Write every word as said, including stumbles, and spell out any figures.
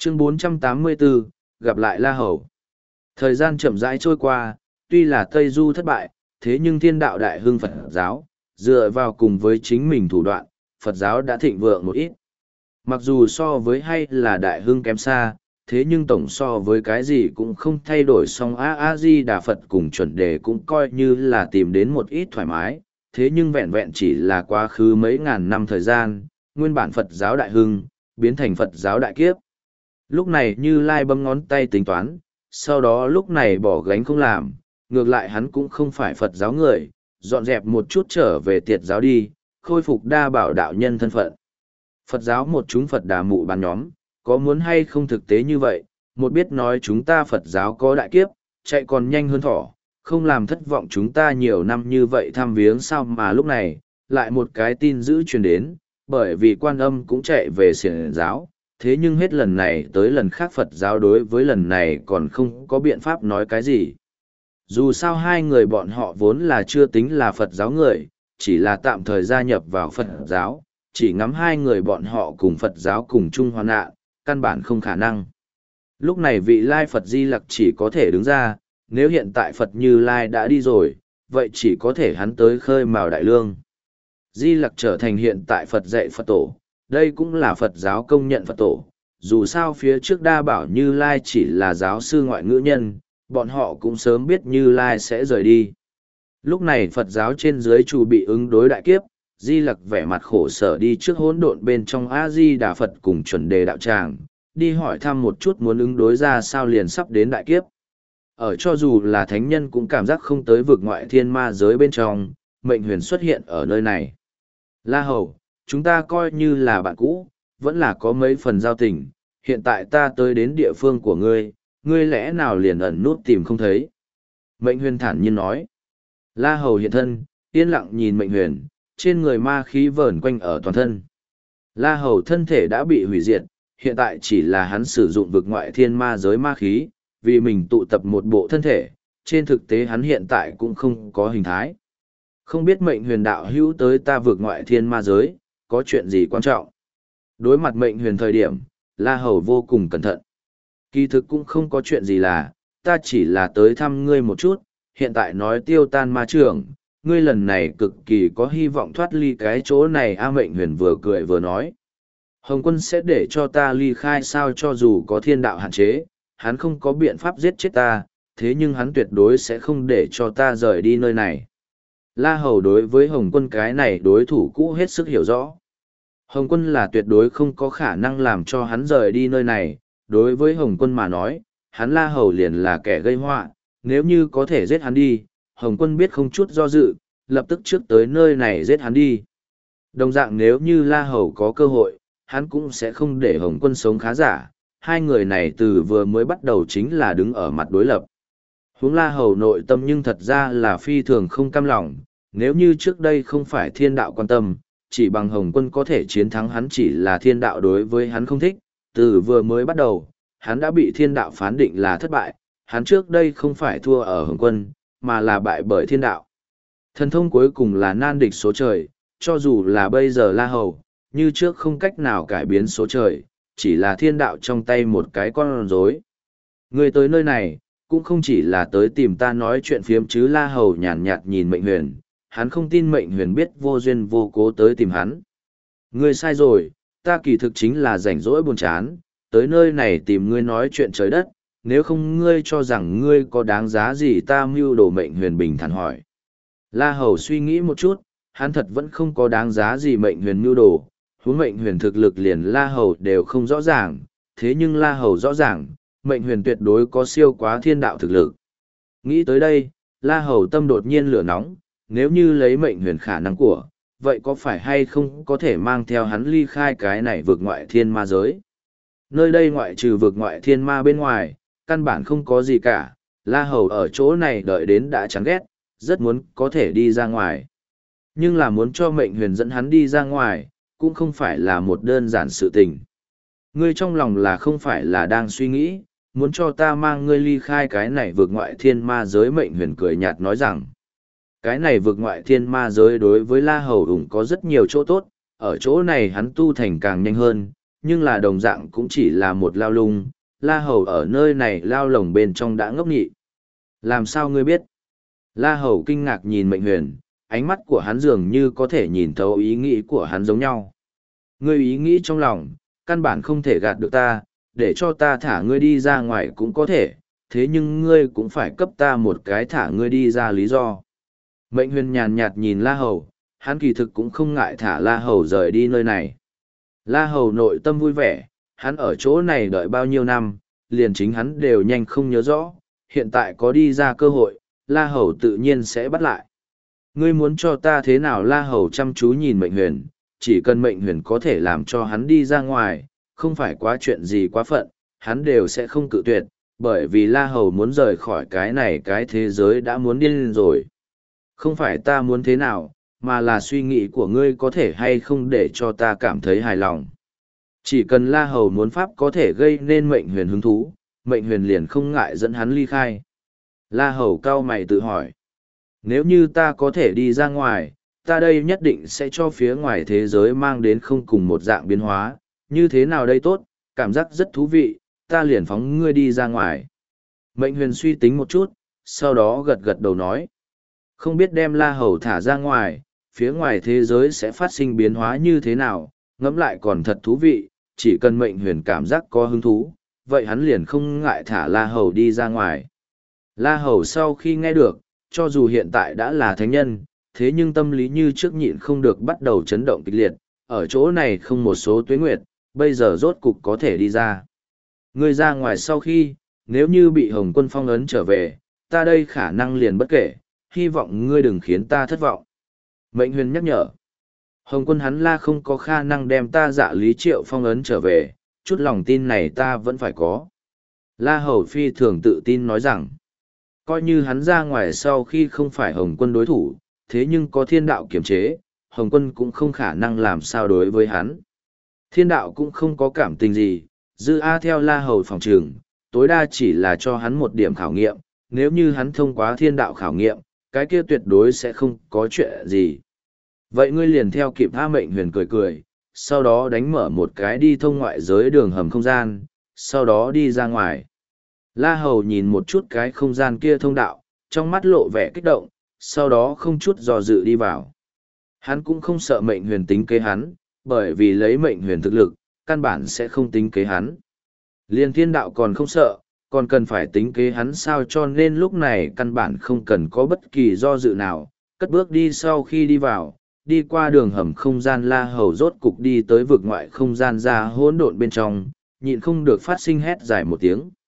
Chương bốn trăm tám mươi bốn, gặp lại La Hầu. Thời gian chậm rãi trôi qua, tuy là Tây Du thất bại, thế nhưng thiên đạo đại hưng Phật giáo, dựa vào cùng với chính mình thủ đoạn, Phật giáo đã thịnh vượng một ít. Mặc dù so với hay là đại hưng kém xa, thế nhưng tổng so với cái gì cũng không thay đổi, song A A Di Đà Phật cùng chuẩn đề cũng coi như là tìm đến một ít thoải mái, thế nhưng vẹn vẹn chỉ là quá khứ mấy ngàn năm thời gian, nguyên bản Phật giáo đại hưng, biến thành Phật giáo đại kiếp. Lúc này Như Lai bấm ngón tay tính toán, sau đó lúc này bỏ gánh không làm, ngược lại hắn cũng không phải Phật giáo người, dọn dẹp một chút trở về tiệt giáo đi, khôi phục đa bảo đạo nhân thân phận. Phật giáo một chúng Phật đà mụ bán nhóm, có muốn hay không thực tế như vậy, một biết nói chúng ta Phật giáo có đại kiếp, chạy còn nhanh hơn thỏ, không làm thất vọng chúng ta nhiều năm như vậy thăm viếng sao mà lúc này, lại một cái tin dữ truyền đến, bởi vì Quan Âm cũng chạy về xiển giáo, thế nhưng hết lần này tới lần khác Phật giáo đối với lần này còn không có biện pháp nói cái gì. Dù sao hai người bọn họ vốn là chưa tính là Phật giáo người, chỉ là tạm thời gia nhập vào Phật giáo, chỉ ngắm hai người bọn họ cùng Phật giáo cùng chung hoạn nạn, căn bản không khả năng. Lúc này vị Lai Phật Di Lặc chỉ có thể đứng ra, nếu hiện tại Phật Như Lai đã đi rồi, vậy chỉ có thể hắn tới khơi mào đại lương. Di Lặc trở thành hiện tại Phật dạy Phật tổ, đây cũng là Phật giáo công nhận Phật tổ. Dù sao phía trước đa bảo Như Lai chỉ là giáo sư ngoại ngữ nhân, bọn họ cũng sớm biết Như Lai sẽ rời đi. Lúc này Phật giáo trên dưới chủ bị ứng đối đại kiếp, Di Lặc vẻ mặt khổ sở đi trước hỗn độn bên trong A Di Đà Phật cùng chuẩn đề đạo tràng, đi hỏi thăm một chút muốn ứng đối ra sao liền sắp đến đại kiếp. Ở cho dù là thánh nhân cũng cảm giác không tới vực ngoại thiên ma giới bên trong, mệnh huyền xuất hiện ở nơi này. La Hầu, chúng ta coi như là bạn cũ, vẫn là có mấy phần giao tình, hiện tại ta tới đến địa phương của ngươi, ngươi lẽ nào liền ẩn nút tìm không thấy. Mệnh huyền thản nhiên nói. La Hầu hiện thân, yên lặng nhìn mệnh huyền, trên người ma khí vờn quanh ở toàn thân. La Hầu thân thể đã bị hủy diệt, hiện tại chỉ là hắn sử dụng vực ngoại thiên ma giới ma khí, vì mình tụ tập một bộ thân thể, trên thực tế hắn hiện tại cũng không có hình thái. Không biết mệnh huyền đạo hữu tới ta vực ngoại thiên ma giới, có chuyện gì quan trọng? Đối mặt mệnh huyền thời điểm, La Hầu vô cùng cẩn thận. Kỳ thực cũng không có chuyện gì là, ta chỉ là tới thăm ngươi một chút, hiện tại nói tiêu tan ma trường, ngươi lần này cực kỳ có hy vọng thoát ly cái chỗ này. A mệnh huyền vừa cười vừa nói. Hồng quân sẽ để cho ta ly khai sao, cho dù có thiên đạo hạn chế, hắn không có biện pháp giết chết ta, thế nhưng hắn tuyệt đối sẽ không để cho ta rời đi nơi này. La Hầu đối với Hồng quân cái này đối thủ cũ hết sức hiểu rõ. Hồng quân là tuyệt đối không có khả năng làm cho hắn rời đi nơi này, đối với Hồng quân mà nói, hắn La Hầu liền là kẻ gây họa, nếu như có thể giết hắn đi, Hồng quân biết không chút do dự, lập tức trước tới nơi này giết hắn đi. Đồng dạng nếu như La Hầu có cơ hội, hắn cũng sẽ không để Hồng quân sống khá giả, hai người này từ vừa mới bắt đầu chính là đứng ở mặt đối lập. Huống La Hầu nội tâm nhưng thật ra là phi thường không cam lòng, nếu như trước đây không phải thiên đạo quan tâm, chỉ bằng Hồng quân có thể chiến thắng hắn chỉ là thiên đạo đối với hắn không thích, từ vừa mới bắt đầu, hắn đã bị thiên đạo phán định là thất bại, hắn trước đây không phải thua ở Hồng quân, mà là bại bởi thiên đạo. Thần thông cuối cùng là nan địch số trời, cho dù là bây giờ La Hầu, như trước không cách nào cải biến số trời, chỉ là thiên đạo trong tay một cái con rối. Người tới nơi này, cũng không chỉ là tới tìm ta nói chuyện phiếm chứ. La Hầu nhàn nhạt nhìn mệnh huyền, hắn không tin mệnh huyền biết vô duyên vô cố tới tìm hắn. Ngươi sai rồi, ta kỳ thực chính là rảnh rỗi buồn chán, tới nơi này tìm ngươi nói chuyện trời đất, nếu không ngươi cho rằng ngươi có đáng giá gì ta mưu đồ. Mệnh huyền bình thản hỏi. La Hầu suy nghĩ một chút, hắn thật vẫn không có đáng giá gì mệnh huyền mưu đồ, huống mệnh huyền thực lực liền La Hầu đều không rõ ràng, thế nhưng La Hầu rõ ràng, mệnh huyền tuyệt đối có siêu quá thiên đạo thực lực. Nghĩ tới đây, La Hầu tâm đột nhiên lửa nóng, nếu như lấy mệnh huyền khả năng của, vậy có phải hay không có thể mang theo hắn ly khai cái này vượt ngoại thiên ma giới? Nơi đây ngoại trừ vượt ngoại thiên ma bên ngoài, căn bản không có gì cả, La Hầu ở chỗ này đợi đến đã chán ghét, rất muốn có thể đi ra ngoài. Nhưng là muốn cho mệnh huyền dẫn hắn đi ra ngoài, cũng không phải là một đơn giản sự tình. Ngươi trong lòng là không phải là đang suy nghĩ, muốn cho ta mang ngươi ly khai cái này vượt ngoại thiên ma giới? Mệnh huyền cười nhạt nói rằng, cái này vượt ngoại thiên ma giới đối với La Hầu ủng có rất nhiều chỗ tốt, ở chỗ này hắn tu thành càng nhanh hơn, nhưng là đồng dạng cũng chỉ là một lao lung, La Hầu ở nơi này lao lồng bên trong đã ngốc nhị. Làm sao ngươi biết? La Hầu kinh ngạc nhìn Mệnh Huyền, ánh mắt của hắn dường như có thể nhìn thấu ý nghĩ của hắn giống nhau. Ngươi ý nghĩ trong lòng, căn bản không thể gạt được ta, để cho ta thả ngươi đi ra ngoài cũng có thể, thế nhưng ngươi cũng phải cấp ta một cái thả ngươi đi ra lý do. Mệnh Huyền nhàn nhạt nhìn La Hầu, hắn kỳ thực cũng không ngại thả La Hầu rời đi nơi này. La Hầu nội tâm vui vẻ, hắn ở chỗ này đợi bao nhiêu năm, liền chính hắn đều nhanh không nhớ rõ, hiện tại có đi ra cơ hội, La Hầu tự nhiên sẽ bắt lại. Ngươi muốn cho ta thế nào? La Hầu chăm chú nhìn Mệnh Huyền, chỉ cần Mệnh Huyền có thể làm cho hắn đi ra ngoài, không phải quá chuyện gì quá phận, hắn đều sẽ không cự tuyệt, bởi vì La Hầu muốn rời khỏi cái này cái thế giới đã muốn điên lên rồi. Không phải ta muốn thế nào, mà là suy nghĩ của ngươi có thể hay không để cho ta cảm thấy hài lòng. Chỉ cần La Hầu muốn pháp có thể gây nên Mệnh Huyền hứng thú, Mệnh Huyền liền không ngại dẫn hắn ly khai. La Hầu cau mày tự hỏi. Nếu như ta có thể đi ra ngoài, ta đây nhất định sẽ cho phía ngoài thế giới mang đến không cùng một dạng biến hóa, như thế nào đây tốt, cảm giác rất thú vị, ta liền phóng ngươi đi ra ngoài. Mệnh Huyền suy tính một chút, sau đó gật gật đầu nói. Không biết đem La Hầu thả ra ngoài, phía ngoài thế giới sẽ phát sinh biến hóa như thế nào, ngẫm lại còn thật thú vị, chỉ cần Mệnh Huyền cảm giác có hứng thú, vậy hắn liền không ngại thả La Hầu đi ra ngoài. La Hầu sau khi nghe được, cho dù hiện tại đã là thánh nhân, thế nhưng tâm lý như trước nhịn không được bắt đầu chấn động kịch liệt, ở chỗ này không một số tuế nguyệt, bây giờ rốt cục có thể đi ra. Ngươi ra ngoài sau khi, nếu như bị Hồng Quân phong ấn trở về, ta đây khả năng liền bất kể, hy vọng ngươi đừng khiến ta thất vọng. Mệnh Huyền nhắc nhở. Hồng Quân hắn La không có khả năng đem ta Dạ Lý Triệu phong ấn trở về, chút lòng tin này ta vẫn phải có. La Hầu phi thường tự tin nói rằng, coi như hắn ra ngoài sau khi không phải Hồng Quân đối thủ, thế nhưng có thiên đạo kiểm chế, Hồng Quân cũng không khả năng làm sao đối với hắn. Thiên đạo cũng không có cảm tình gì, dư A theo La Hầu phòng trường, tối đa chỉ là cho hắn một điểm khảo nghiệm, nếu như hắn thông qua thiên đạo khảo nghiệm, cái kia tuyệt đối sẽ không có chuyện gì. Vậy ngươi liền theo kịp A. Mệnh Huyền cười cười, sau đó đánh mở một cái đi thông ngoại giới đường hầm không gian, sau đó đi ra ngoài. La Hầu nhìn một chút cái không gian kia thông đạo, trong mắt lộ vẻ kích động, sau đó không chút do dự đi vào. Hắn cũng không sợ Mệnh Huyền tính kế hắn, bởi vì lấy Mệnh Huyền thực lực, căn bản sẽ không tính kế hắn. Liên thiên đạo còn không sợ, còn cần phải tính kế hắn sao, cho nên lúc này căn bản không cần có bất kỳ do dự nào, cất bước đi. Sau khi đi vào, đi qua đường hầm không gian, La Hầu rốt cục đi tới vực ngoại không gian ra hỗn độn bên trong, nhịn không được phát sinh hét dài một tiếng.